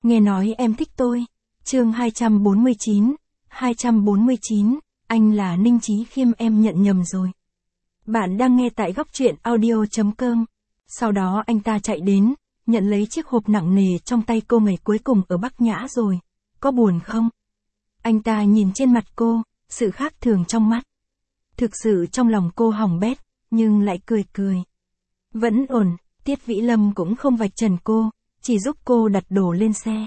Nghe nói em thích tôi. Chương 249, anh là Ninh Chí Khiêm, em nhận nhầm rồi. Bạn đang nghe tại góc truyện audio.com. Sau đó anh ta chạy đến, nhận lấy chiếc hộp nặng nề trong tay cô. Ngày cuối cùng ở Bắc Nhã rồi, có buồn không? Anh ta nhìn trên mặt cô, sự khác thường trong mắt. Thực sự trong lòng cô hỏng bét, nhưng lại cười cười. Vẫn ổn, Tiết Vĩ Lâm cũng không vạch trần cô, chỉ giúp cô đặt đồ lên xe.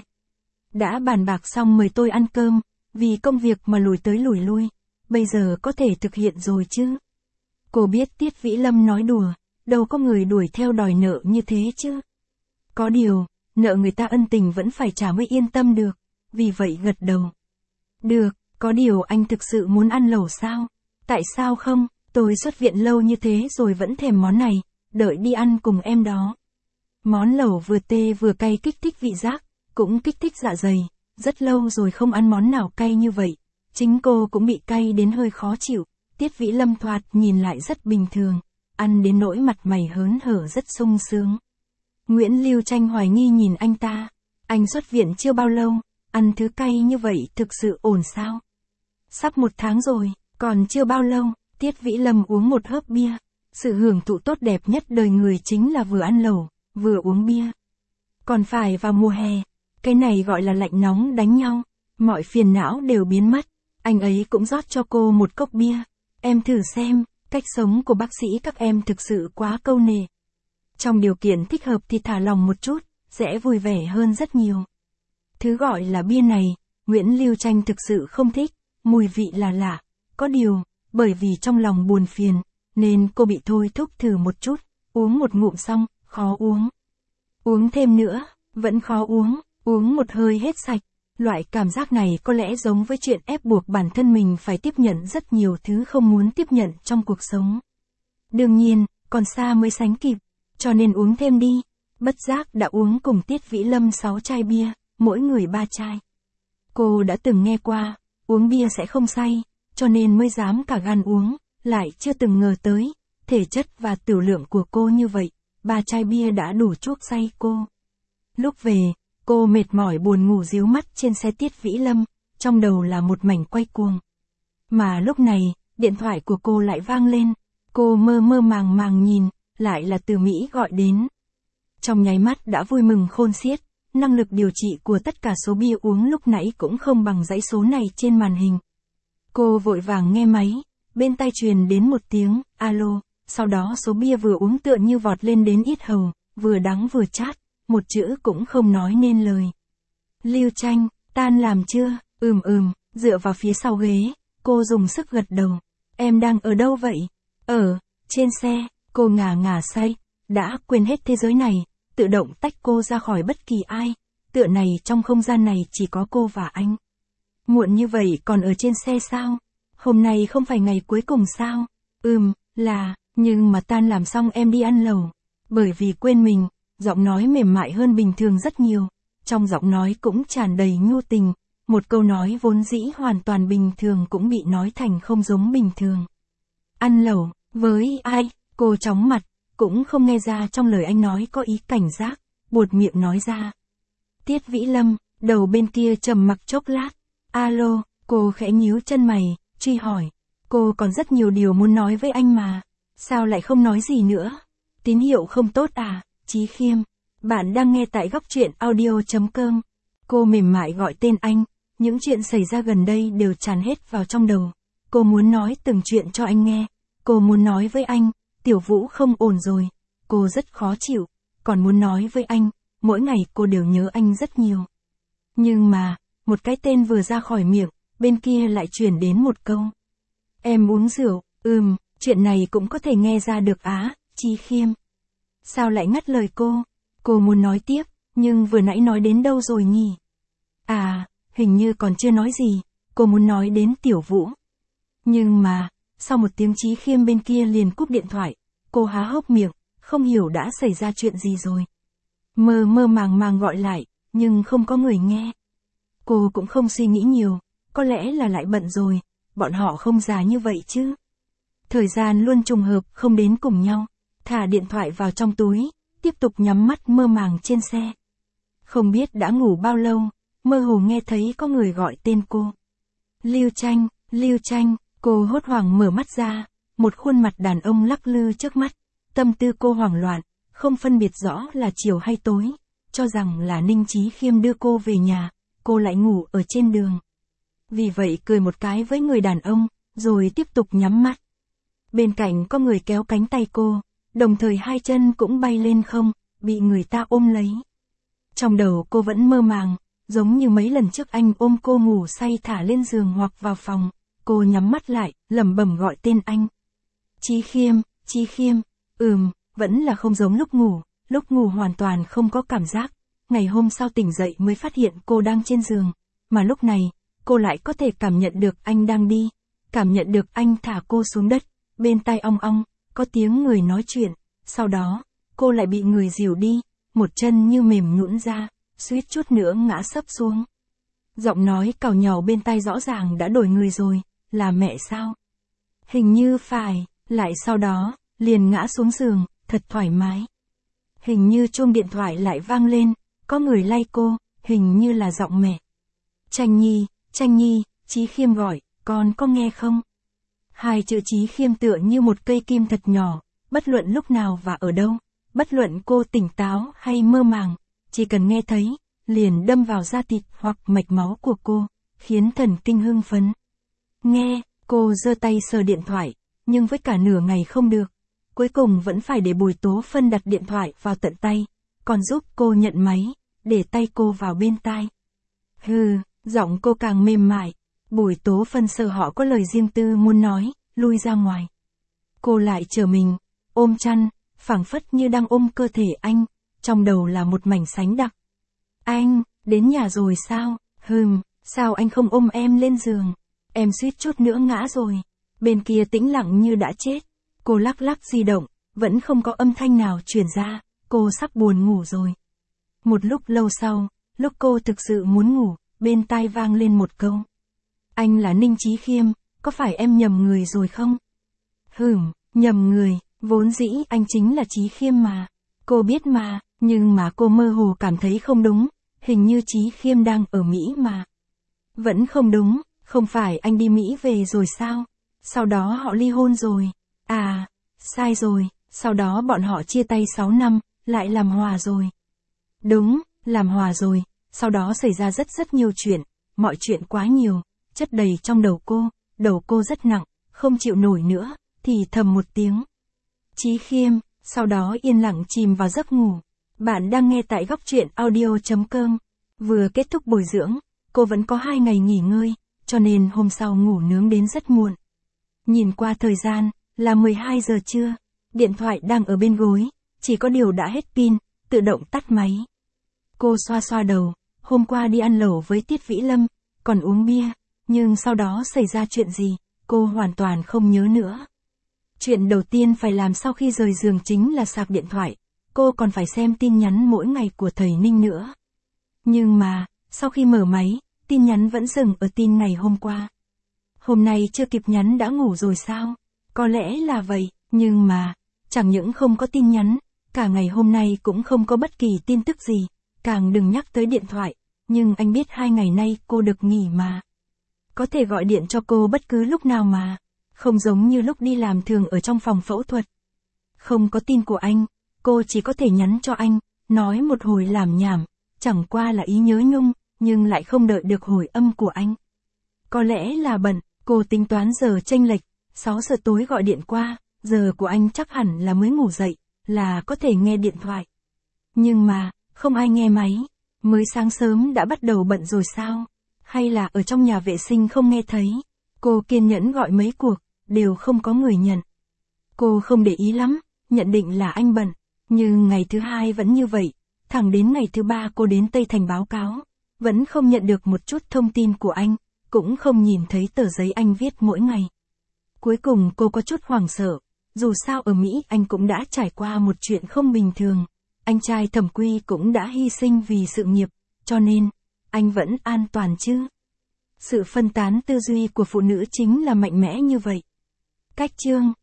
Đã bàn bạc xong mời tôi ăn cơm, vì công việc mà lùi tới lùi lui, bây giờ có thể thực hiện rồi chứ. Cô biết Tiết Vĩ Lâm nói đùa, đâu có người đuổi theo đòi nợ như thế chứ. Có điều, nợ người ta ân tình vẫn phải trả mới yên tâm được, vì vậy gật đầu. Được, có điều anh thực sự muốn ăn lẩu sao? Tại sao không, tôi xuất viện lâu như thế rồi vẫn thèm món này, đợi đi ăn cùng em đó. Món lẩu vừa tê vừa cay kích thích vị giác, cũng kích thích dạ dày, rất lâu rồi không ăn món nào cay như vậy. Chính cô cũng bị cay đến hơi khó chịu, Tiết Vĩ Lâm thoạt nhìn lại rất bình thường, ăn đến nỗi mặt mày hớn hở rất sung sướng. Nguyễn Lưu Tranh hoài nghi nhìn anh ta, anh xuất viện chưa bao lâu, ăn thứ cay như vậy thực sự ổn sao? Sắp 1 tháng rồi, còn chưa bao lâu, Tiết Vĩ Lâm uống một hớp bia. Sự hưởng thụ tốt đẹp nhất đời người chính là vừa ăn lẩu, vừa uống bia. Còn phải vào mùa hè, cái này gọi là lạnh nóng đánh nhau, mọi phiền não đều biến mất. Anh ấy cũng rót cho cô một cốc bia. Em thử xem, cách sống của bác sĩ các em thực sự quá câu nệ. Trong điều kiện thích hợp thì thả lòng một chút, sẽ vui vẻ hơn rất nhiều. Thứ gọi là bia này, Nguyễn Lưu Tranh thực sự không thích, mùi vị là lạ. Có điều, bởi vì trong lòng buồn phiền, nên cô bị thôi thúc thử một chút, uống một ngụm xong, khó uống. Uống thêm nữa, vẫn khó uống, uống một hơi hết sạch. Loại cảm giác này có lẽ giống với chuyện ép buộc bản thân mình phải tiếp nhận rất nhiều thứ không muốn tiếp nhận trong cuộc sống. Đương nhiên, còn xa mới sánh kịp, cho nên uống thêm đi. Bất giác đã uống cùng Tiết Vĩ Lâm 6 chai bia, mỗi người 3 chai. Cô đã từng nghe qua, uống bia sẽ không say, cho nên mới dám cả gan uống, lại chưa từng ngờ tới, thể chất và tửu lượng của cô như vậy, 3 chai bia đã đủ chuốc say cô. Lúc về, cô mệt mỏi buồn ngủ ríu mắt trên xe Tiết Vĩ Lâm, trong đầu là một mảnh quay cuồng. Mà lúc này, điện thoại của cô lại vang lên, cô mơ mơ màng màng nhìn, lại là từ Mỹ gọi đến. Trong nháy mắt đã vui mừng khôn xiết, năng lực điều trị của tất cả số bia uống lúc nãy cũng không bằng dãy số này trên màn hình. Cô vội vàng nghe máy, bên tai truyền đến một tiếng, alo, sau đó số bia vừa uống tựa như vọt lên đến yết hầu, vừa đắng vừa chát, một chữ cũng không nói nên lời. Lưu Tranh, tan làm chưa? Dựa vào phía sau ghế, cô dùng sức gật đầu. Em đang ở đâu vậy? Trên xe, cô ngả say, đã quên hết thế giới này, tự động tách cô ra khỏi bất kỳ ai, tựa này trong không gian này chỉ có cô và anh. Muộn như vậy còn ở trên xe sao? Hôm nay không phải ngày cuối cùng sao? Nhưng mà tan làm xong em đi ăn lẩu. Bởi vì quên mình, giọng nói mềm mại hơn bình thường rất nhiều, trong giọng nói cũng tràn đầy nhu tình, một câu nói vốn dĩ hoàn toàn bình thường cũng bị nói thành không giống bình thường. Ăn lẩu, với ai? Cô chóng mặt, cũng không nghe ra trong lời anh nói có ý cảnh giác, buột miệng nói ra. Tiết Vĩ Lâm, đầu bên kia trầm mặc chốc lát. Alo, cô khẽ nhíu chân mày, truy hỏi. Cô còn rất nhiều điều muốn nói với anh mà, sao lại không nói gì nữa? Tín hiệu không tốt à, Chí Khiêm? Bạn đang nghe tại góc truyện audio.com. Cô mềm mại gọi tên anh, những chuyện xảy ra gần đây đều tràn hết vào trong đầu. Cô muốn nói từng chuyện cho anh nghe. Cô muốn nói với anh, Tiểu Vũ không ổn rồi. Cô rất khó chịu, còn muốn nói với anh, mỗi ngày cô đều nhớ anh rất nhiều. Nhưng mà, một cái tên vừa ra khỏi miệng, bên kia lại chuyển đến một câu. Em uống rượu, chuyện này cũng có thể nghe ra được á, Chí Khiêm. Sao lại ngắt lời cô? Cô muốn nói tiếp, nhưng vừa nãy nói đến đâu rồi nhỉ? Hình như còn chưa nói gì, cô muốn nói đến Tiểu Vũ. Nhưng mà, sau một tiếng Chí Khiêm bên kia liền cúp điện thoại, cô há hốc miệng, không hiểu đã xảy ra chuyện gì rồi. Mơ mơ màng màng gọi lại, nhưng không có người nghe. Cô cũng không suy nghĩ nhiều, có lẽ là lại bận rồi, bọn họ không già như vậy chứ. Thời gian luôn trùng hợp không đến cùng nhau, thả điện thoại vào trong túi, tiếp tục nhắm mắt mơ màng trên xe. Không biết đã ngủ bao lâu, mơ hồ nghe thấy có người gọi tên cô. Lưu Tranh, cô hốt hoảng mở mắt ra, một khuôn mặt đàn ông lắc lư trước mắt, tâm tư cô hoảng loạn, không phân biệt rõ là chiều hay tối, cho rằng là Ninh Chí Khiêm đưa cô về nhà, cô lại ngủ ở trên đường. Vì vậy cười một cái với người đàn ông, rồi tiếp tục nhắm mắt. Bên cạnh có người kéo cánh tay cô, đồng thời hai chân cũng bay lên không, bị người ta ôm lấy. Trong đầu cô vẫn mơ màng, giống như mấy lần trước anh ôm cô ngủ say thả lên giường hoặc vào phòng, cô nhắm mắt lại, lẩm bẩm gọi tên anh. Chí Khiêm, vẫn là không giống lúc ngủ hoàn toàn không có cảm giác, ngày hôm sau tỉnh dậy mới phát hiện cô đang trên giường, mà lúc này, cô lại có thể cảm nhận được anh đang đi, cảm nhận được anh thả cô xuống đất, bên tai ong ong, có tiếng người nói chuyện, sau đó, cô lại bị người dìu đi, một chân như mềm nhũn ra, suýt chút nữa ngã sấp xuống. Giọng nói càu nhàu bên tai rõ ràng đã đổi người rồi, là mẹ sao? Hình như phải, lại sau đó, liền ngã xuống giường, thật thoải mái. Hình như chuông điện thoại lại vang lên, có người lay cô, hình như là giọng mẹ. Tranh Nhi, Chí Khiêm gọi, con có nghe không? Hai chữ Chí Khiêm tựa như một cây kim thật nhỏ, bất luận lúc nào và ở đâu, bất luận cô tỉnh táo hay mơ màng, chỉ cần nghe thấy, liền đâm vào da thịt hoặc mạch máu của cô, khiến thần kinh hưng phấn. Nghe, cô giơ tay sờ điện thoại, nhưng với cả nửa ngày không được. Cuối cùng vẫn phải để Bùi Tố Phân đặt điện thoại vào tận tay, còn giúp cô nhận máy, để tay cô vào bên tai. Giọng cô càng mềm mại. Bùi Tố Phân sợ họ có lời riêng tư muốn nói, lui ra ngoài. Cô lại trở mình, ôm chăn, phảng phất như đang ôm cơ thể anh, trong đầu là một mảnh sánh đặc. Anh, đến nhà rồi sao? Sao anh không ôm em lên giường? Em suýt chút nữa ngã rồi. Bên kia tĩnh lặng như đã chết. Cô lắc lắc di động, vẫn không có âm thanh nào truyền ra, cô sắp buồn ngủ rồi. Một lúc lâu sau, lúc cô thực sự muốn ngủ, bên tai vang lên một câu. Anh là Ninh Chí Khiêm, có phải em nhầm người rồi không? Nhầm người, vốn dĩ anh chính là Chí Khiêm mà. Cô biết mà, nhưng mà cô mơ hồ cảm thấy không đúng, hình như Chí Khiêm đang ở Mỹ mà. Vẫn không đúng, không phải anh đi Mỹ về rồi sao? Sau đó họ ly hôn rồi. À, sai rồi, sau đó bọn họ chia tay 6 năm, lại làm hòa rồi. Đúng, làm hòa rồi, sau đó xảy ra rất nhiều chuyện, mọi chuyện quá nhiều, chất đầy trong đầu cô rất nặng, không chịu nổi nữa, thì thầm một tiếng. Chí Khiêm, sau đó yên lặng chìm vào giấc ngủ. Bạn đang nghe tại Góc Truyện Audio.com. Vừa kết thúc bồi dưỡng, cô vẫn có 2 ngày nghỉ ngơi, cho nên hôm sau ngủ nướng đến rất muộn. Nhìn qua thời gian, là 12 giờ trưa, điện thoại đang ở bên gối, chỉ có điều đã hết pin, tự động tắt máy. Cô xoa xoa đầu, hôm qua đi ăn lẩu với Tiết Vĩ Lâm, còn uống bia, nhưng sau đó xảy ra chuyện gì, cô hoàn toàn không nhớ nữa. Chuyện đầu tiên phải làm sau khi rời giường chính là sạc điện thoại, cô còn phải xem tin nhắn mỗi ngày của thầy Ninh nữa. Nhưng mà, sau khi mở máy, tin nhắn vẫn dừng ở tin ngày hôm qua. Hôm nay chưa kịp nhắn đã ngủ rồi sao? Có lẽ là vậy, nhưng mà, chẳng những không có tin nhắn, cả ngày hôm nay cũng không có bất kỳ tin tức gì, càng đừng nhắc tới điện thoại, nhưng anh biết 2 ngày nay cô được nghỉ mà. Có thể gọi điện cho cô bất cứ lúc nào mà, không giống như lúc đi làm thường ở trong phòng phẫu thuật. Không có tin của anh, cô chỉ có thể nhắn cho anh, nói một hồi làm nhảm, chẳng qua là ý nhớ nhung, nhưng lại không đợi được hồi âm của anh. Có lẽ là bận, cô tính toán giờ chênh lệch, 6 giờ tối gọi điện qua, giờ của anh chắc hẳn là mới ngủ dậy, là có thể nghe điện thoại. Nhưng mà, không ai nghe máy, mới sáng sớm đã bắt đầu bận rồi sao? Hay là ở trong nhà vệ sinh không nghe thấy? Cô kiên nhẫn gọi mấy cuộc, đều không có người nhận. Cô không để ý lắm, nhận định là anh bận, nhưng ngày thứ 2 vẫn như vậy, thẳng đến ngày thứ 3 cô đến Tây Thành báo cáo, vẫn không nhận được một chút thông tin của anh, cũng không nhìn thấy tờ giấy anh viết mỗi ngày. Cuối cùng cô có chút hoảng sợ, dù sao ở Mỹ anh cũng đã trải qua một chuyện không bình thường, anh trai Thẩm Quy cũng đã hy sinh vì sự nghiệp, cho nên, anh vẫn an toàn chứ? Sự phân tán tư duy của phụ nữ chính là mạnh mẽ như vậy. Cách chương